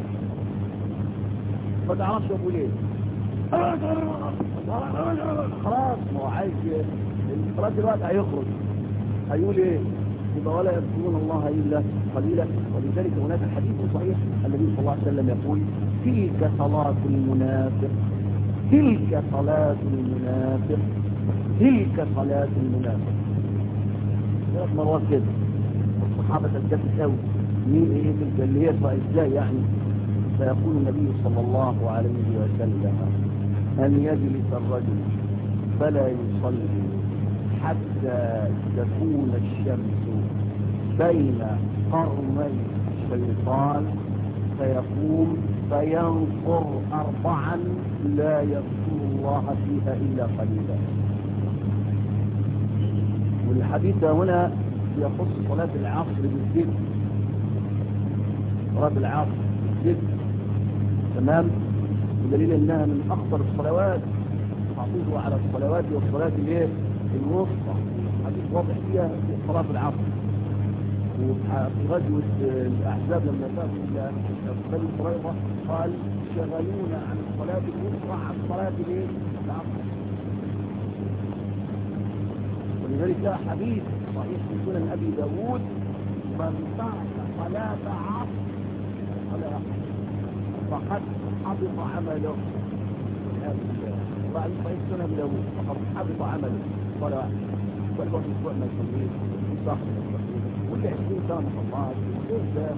ما تعرفش يقول ايه خلاص. ما هو عايز الصلاة دلوقتي هيخرج هيقول ايه؟ يبقى ولا يذكرون الله الا قليلا. ولذلك هناك حديث صحيح النبي صلى الله عليه وسلم يقول تلك صلاة المنافق تلك صلاة المنافق تلك صلاة المنافق. ثلاث مرات كده الصحابة تلتفت قوي مين ايه تلك اللي هي ازاي يعني؟ فيقول النبي صلى الله عليه وسلم أن يجلس الرجل فلا يصلي حتى تكون الشمس بين قرني الشيطان فيقوم فينصر أربعا لا يذكر الله فيها إلا قليلا. والحديث هنا يخص صلاة العصر بالذكر. صلاة العصر بالذكر تمام، بدليل انها من اخطر الصلوات تعطيه على الصلوات والصلاه الايه الوسطى. حديث واضح فيها في صلاه العصر. وفي غزوه الاحزاب لما ذهبوا الى بني قريظه قال شغلونا عن الصلاه الوسطى عن صلاه الايه العصر. ولذلك جاء حديث صحيح في سنن ابي داود من ترك صلاه عصر صلاه فقد حبط عمله. بعد صحيح سنة بلاوه فقد حبط عمله صلاة والبعض الاسبوع ما يصليه صح كل عشرين سنة صلاة ليه ده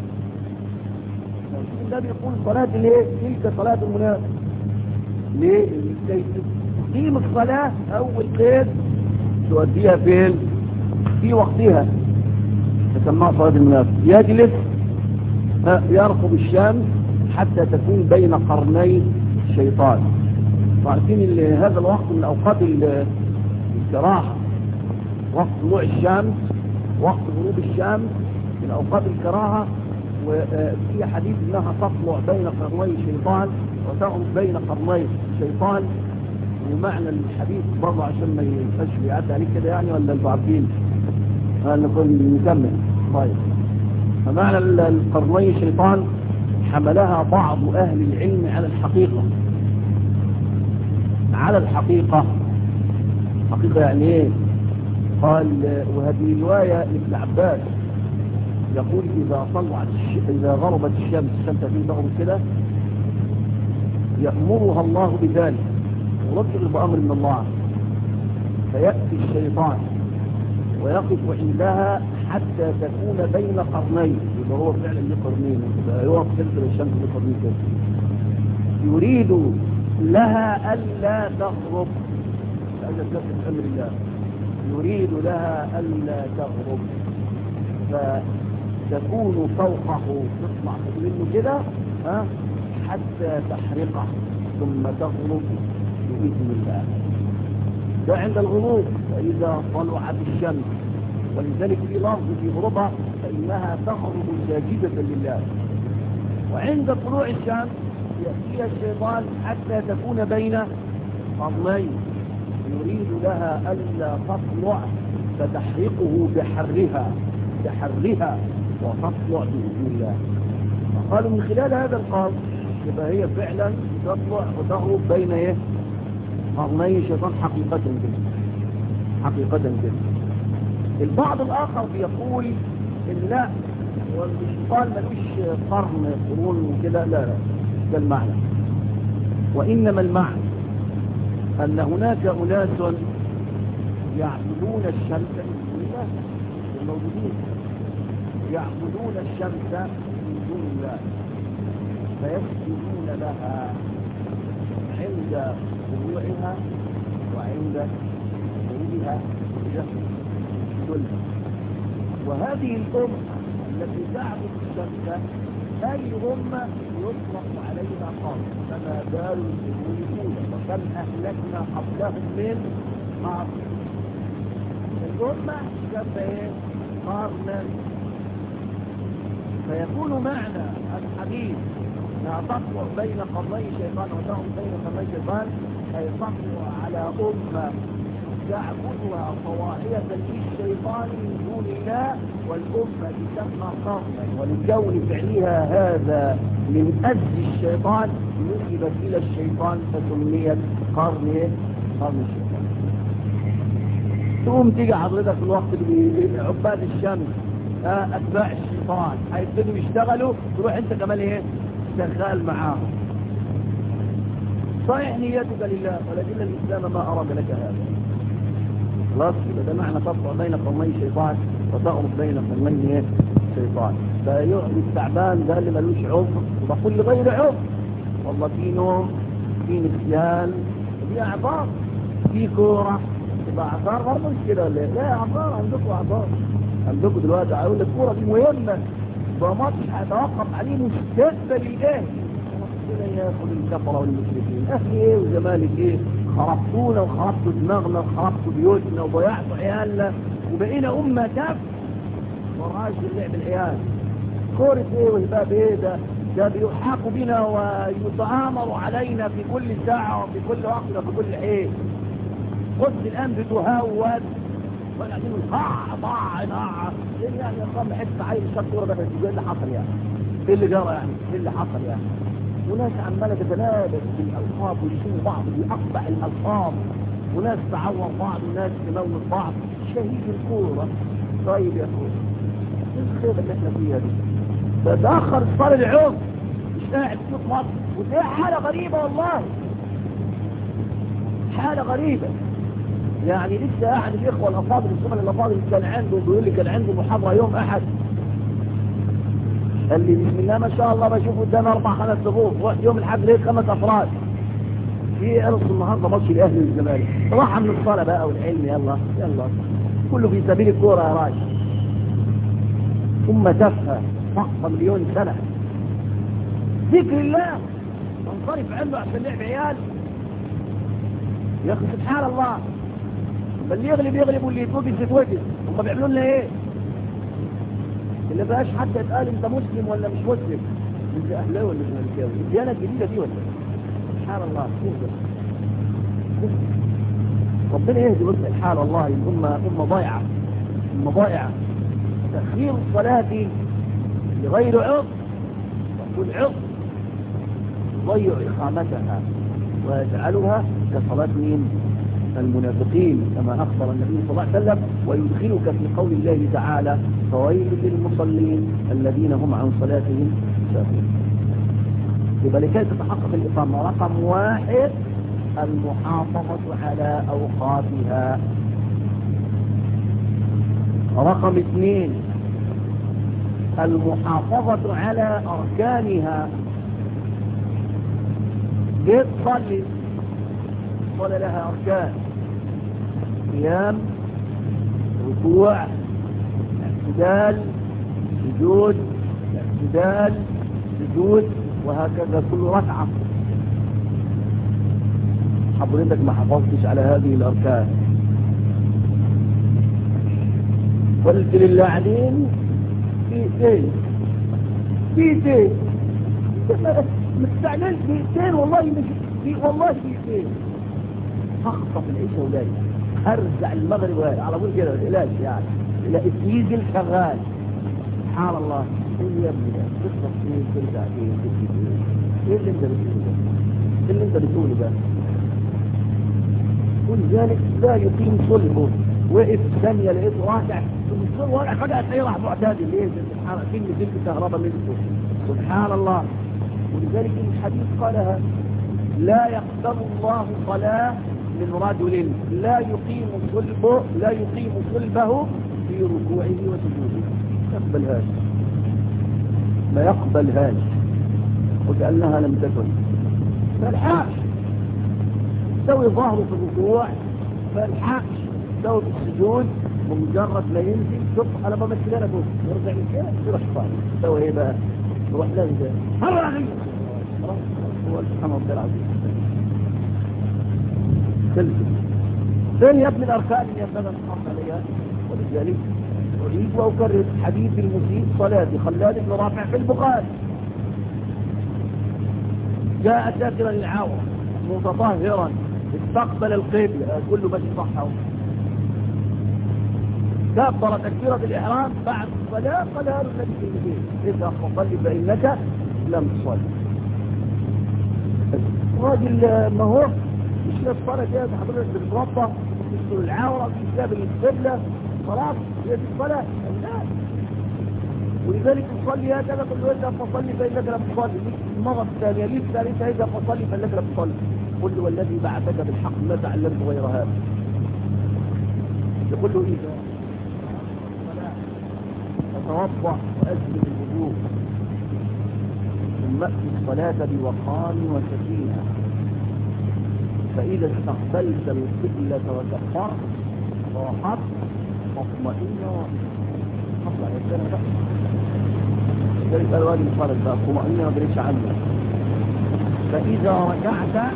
ده بيقول صلاة ليه تلك صلاة المنافق. ليه كي تقيم الصلاة اول قيد تؤديها فين في وقتها تسمى صلاة المنافق. يجلس يرقب الشمس حتى تكون بين قرني الشيطان. وعارفين هذا الوقت من اوقات الكراهه، وقت طلوع الشمس وقت غروب الشمس من اوقات الكراهه. وفي حديث انها تطلع بين قرني الشيطان وتغرب بين قرني الشيطان. ومعنى الحديث برضه عشان ما يبقاش بيعدي عليك كده يعني ولا انتوا عارفين نكون نكمل. طيب فمعنى القرني الشيطان حملها بعض أهل العلم على الحقيقة على الحقيقة حقيقة يعني ايه؟ قال وهذه رواية لابن عباس يقول إذا طلعت إذا غربت الشمس الشمس في تغرب كده يأمرها الله بذلك ورجل بأمر من الله فيأتي الشيطان ويقف عندها حتى تكون بين قرنين. يبقى هو فعلا له قرنين هو بتلك الشمس له قرنين كده. يريد لها ألا تغرب لأجل كثرة أمر الله يريد لها ألا تغرب فتكون فوقه تطلع منه كده ها حتى تحرقه ثم تغرب بإذن الله. ده عند الغروب فإذا طلعت الشمس. ولذلك في لفظ في غروبها فإنها تغرب ساجدة لله. وعند طلوع الشمس يأتيها الشيطان حتى تكون بين قرنين يريد لها ألا تطلع فتحرقه بحرها بحرها وتطلع بإذن الله. فقالوا من خلال هذا القول يبقى هي فعلا تطلع وتغرب بين ايه قرني الشيطان حقيقة كده حقيقة كده. البعض الآخر بيقول إن لا والشيطان ملوش قرن قرون وكده لا لا ده المعنى. وإنما المعنى أن هناك أناس يعبدون الشمس من دون الله الموجودين يعبدون الشمس من دون الله فيسجدون لها عند طلوعها وعند غروبها كلها. وهذه الأمة التي تعبد الشمس أي أمة يطلق عليها قرن فما بال المشركين وكم أهلكنا قبلهم من قرن. الأمة كما قرنا. فيكون معنى الحديث لا تطلع بين قرني الشيطان وتغرب بين قرني الشيطان أي تطلع على أمة تعبدها طواعية للشيطان من دون الله والأمة تسمى قرنا. ولكون فعلها هذا من أجل الشيطان نسبت إلى الشيطان فسميت قرن قرن الشيطان. تقوم تيجي حضرتك في الوقت اللي عباد الشمس اتباع الشيطان هيبتدوا يشتغلوا، تروح انت كمان ايه شغال معاهم. صحيح نيتك لله ولكن الاسلام ما اراد لك هذا. خلاص يبقى ده معنى تقطع بين قرني شيطان وتغرب بين قرني شيطان. فيقعد التعبان ده اللي ملوش عذر وبقول لغير عذر، والله في نوم في نسيان في اعذار، في كوره تبقى اعذار برضه مش كده ولا لا؟ اعذار عندكم، اعذار عندكم دلوقتي. هقول لك الكوره دي مهمه، ده ماتش هيتوقف عليه مستقبل الاهلي. ربنا ياخذ الكفره والمشركين، اهلي ايه وزمالك ايه؟ خربتونا وخربتوا دماغنا وخربتوا بيوتنا وضيعتوا عيالنا وبقينا امه تافهه وراش اللعب العيال. كوره ايه والباب ايه ده؟ ده بيحاقوا بنا ويتآمروا علينا في كل ساعه وفي كل وقت وفي كل حين. قدس الان بتهود وقاعدين ضاع ضاع ضاع ايه يعني؟ يقام حته عيل شاط كوره ده ايه اللي حصل يعني؟ ايه اللي جرى يعني؟ ايه اللي حصل يعني؟ وناس عماله تتنافس بالالقاب ويشوفوا بعض باقبح الالقاب، وناس تعور بعض وناس تموت بعض. شهيد الكوره. طيب يا اخويا ايه الخيبه اللي احنا فيها دي؟ تتاخر صار العوض مش قاعد في مصر، ودي حاله غريبه والله، حاله غريبه. يعني لسه احد الاخوه الافاضل الزملاء الافاضل كان عنده بيقول لي كان عنده محاضره يوم احد، قال لي بسم الله ما شاء الله بشوف قدام اربع خمس صفوف، رحت يوم الاحد لقيت خمس افراد. في قرص النهارده ماتش الاهلي والزمالك، راحه من الصلاه بقى والعلم، يلا يلا كله في سبيل الكوره يا راجل. امه تافهه فقط مليون سنه. ذكر الله تنصرف عنه عشان لعب عيال يا اخي سبحان الله. اللي يغلب يغلب واللي يتوجد يتوجد. هم بيعملوا لنا ايه؟ اللي بقاش حتى يتقال انت مسلم ولا مش مسلم، انت اهلاوي ولا زملكاوي، الديانه الجديده دي ولا سبحان الله. ربنا يهدي وسط الحال والله. الامه امه ضايعه، امه ضايعه. تاخير الصلاه لغير عذر يكون عذر يضيع اقامتها ويجعلها كصلاه مين؟ المنافقين كما أخبر النبي صلى الله عليه وسلم، ويدخلك في قول الله تعالى فويل للمصلين الذين هم عن صلاتهم ساهون. يبقى لكي تتحقق الإقامة رقم واحد المحافظة على أوقاتها. رقم اثنين المحافظة على أركانها. جيت تصلي ولا لها أركان؟ قيام، ركوع، اعتدال، سجود، اعتدال، سجود، وهكذا كل ركعة. حضرتك ما حفظتش على هذه الأركان. قلت للاعبين دقيقتين دقيقتين مستعجل دقيقتين والله مش في والله دقيقتين اخطف العيشه ولاي ارجع المغرب وهي على طول كده علاج يعني لا الديزل شغال. سبحان الله. قول يا ابني ده تخطف ايه ترجع ايه ايه اللي انت بتقوله ده؟ ايه اللي انت بتقوله ده؟ ولذلك لا يقيم صلبه. وقف ثانيه لقيته راجع ولا فجاه تلاقيه راح معتادل. ليه؟ سبحان الله. كلمه تلك كهرباء منه سبحان الله. ولذلك الحديث قالها لا يقبل الله صلاة من رجل لا يقيم صلبه لا يقيم صلبه في ركوعه وسجوده. يقبل هذا ما يقبل هذا وكأنها لم تكن. فالحاش سوي ظهره في الركوع، فالحاش سوي في السجود، بمجرد ما ينزل شوف انا بمثل انا بقول يرجع كده يروح صاير سوي ايه بقى؟ يروح لازم هرع غير هو سبحان الله العظيم. سلسل ثاني ابن الاركان اللي ينبغي ان نحافظ عليها. ولذلك اعيد واكرر حديث المسيء صلاتي خلاد بن رافع في البخاري. جاء ساترا للعوره متطهرا استقبل القبله كله ماشي صح. كبر تكبيرة الإحرام بعد الصلاة قال هذا النبي في المدينة إذا فصلي فإنك لم تصلي. راجل ما هو مش الصلاة جاءت حضرتك بالربطة تستر العورة تستقبل القبلة خلاص هي دي الصلاة؟ لا. ولذلك تصلي هكذا قل له اذهب فصلي فإنك لم تصلي. المرة الثانية ليه الثالثة اذهب فصلي فإنك لم تصلي. قل له والذي بعثك بالحق ما تعلمت غير هذا. يقول له إذا أتوضأ وأسجد الوضوء ثم أتي الصلاة بوقار وسكينة فإذا استقبلت القبلة وكفرت وراحت فاطمئن وحصل على السنة بقى ذلك الواجب الفرد بقى طمئن ما بريش عنه. فإذا ركعت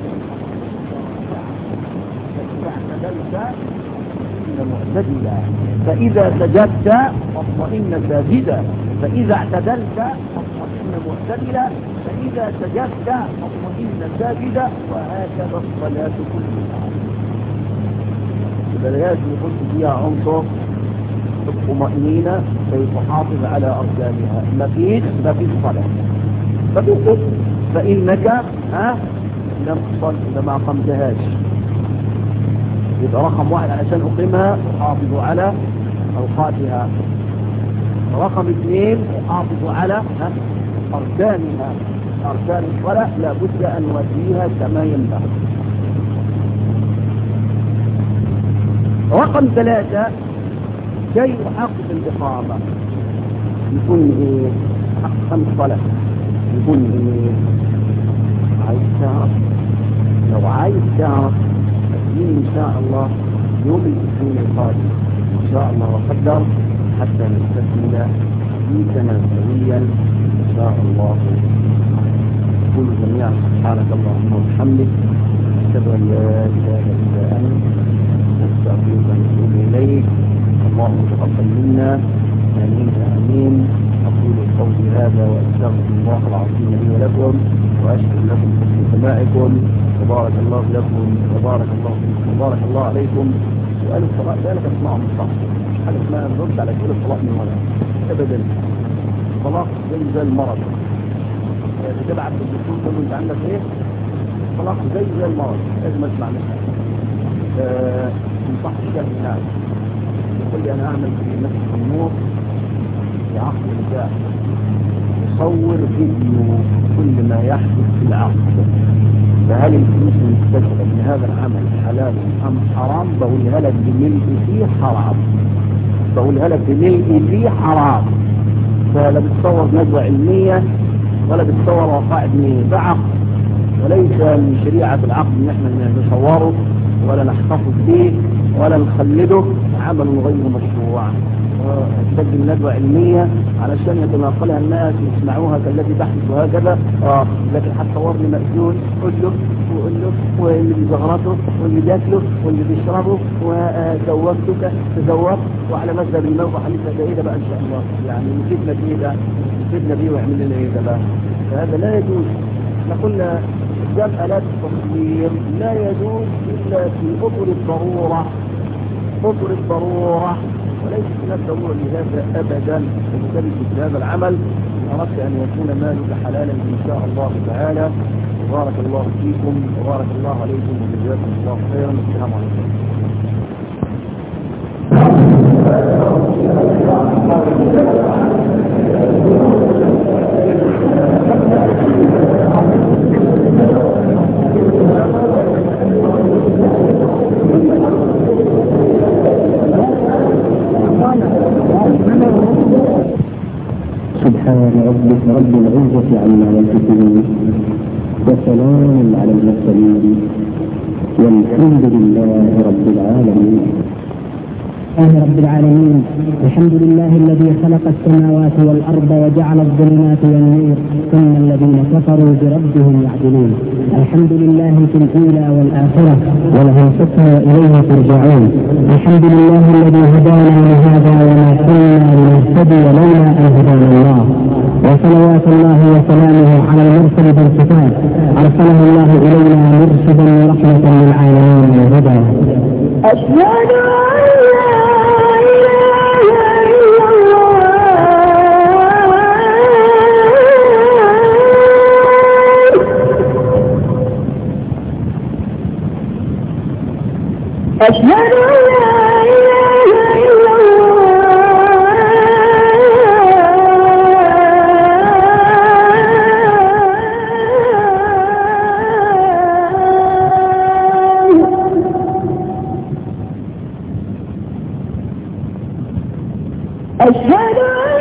فإذا اعتدلت معتدلا فإذا سجدت فاطمئن ساجدا فإذا اعتدلت فاطمئن معتدلا فإذا سجدت فاطمئن ساجدا وهكذا الصلاة كلها. إذا لازم يكون فيها عنصر الطمأنينة كي تحافظ على أركانها. ما فيش ما فيش صلاة فتقول فإنك ها لم تصل إذا ما أقمتهاش. يبقى رقم واحد علشان أقيمها أحافظ على أوقاتها. رقم اثنين أحافظ على أركانها. أركان الصلاة لا بد أن نؤديها كما ينبغي. رقم ثلاثة كي أحقق الإقامة يكون إيه؟ أحقق الصلاة يكون إيه؟ عايز تعرف لو عايز تعرف إن شاء الله يوم الاثنين القادم إن شاء الله وقدر حتى نستكمل حديثنا سويا إن شاء الله. نقول جميعا سبحانك اللهم وبحمدك أشهد أن لا إله إلا أنت نستغفرك ونتوب إليك. اللهم تقبل منا آمين آمين. أقول قولي هذا وأستغفر الله العظيم لي ولكم وأشكر لكم حسن سماعكم. وبارك الله لكم وبارك الله فيكم وبارك الله عليكم. سؤال الصلاة ذلك اسمعوا من الصح مش حاجة اسمها نرد على كل الصلاة من ولا أبدا. الصلاة زي زي المرض بتبعت الدكتور تقول له أنت عندك إيه؟ الصلاة زي زي المرض لازم أسمع منها. تنصح الشيخ بتاعي يقول لي أنا أعمل في مسجد النور في عقد النساء يصور فيديو كل ما يحدث في العقد. فهل الفلوس المكتسبة من هذا العمل حلال أم حرام؟ بقولها لك بملء فيه حرام. بقولها لك بملء فيه حرام. فلا بتصور ندوة علمية ولا بتصور وقائع دينية. ده عقد وليس من شريعة العقد ان احنا نصوره ولا نحتفظ به ولا نخلده. عمل غير مشروع. تسجل ندوة علمية علشان يتناقلها الناس ويسمعوها كالتي تحدث هكذا. اه لكن هتصور لي مأذون قل له وقل له واللي بيزغرته واللي بياكله واللي بيشربه وزوجتك تزوج وعلى مذهب الموت حديثة جيدة بقى ان شاء الله. يعني نفيدنا بيه ده نفيدنا بيه ويعمل لنا ايه ده بقى. فهذا لا يجوز. احنا قلنا استخدام آلات التصوير لا يجوز الا في اطر الضرورة. اطر الضرورة وليس هناك ضرورة لهذا أبدا. وبالتالي في هذا العمل أردت أن يكون مالك حلالا إن شاء الله تعالى. وبارك الله فيكم وبارك الله عليكم وجزاكم الله خيرا. السلام عليكم. سبحان ربك رب العزة عما يصفون وسلام على المرسلين والحمد لله رب العالمين. الله رب العالمين. الحمد لله الذي خلق السماوات والأرض وجعل الظلمات والنور ثم الذين كفروا بربهم يعدلون. الحمد لله في الأولى والآخرة وله الحكم وإليه ترجعون. الحمد لله الذي هدانا لهذا وما كنا لنهتدي لولا أن هدانا الله. وصلوات الله وسلامه على المرسل بالكتاب أرسله الله إلينا مرشدا ورحمة للعالمين وهدى. أشهد أشهد أشهد أن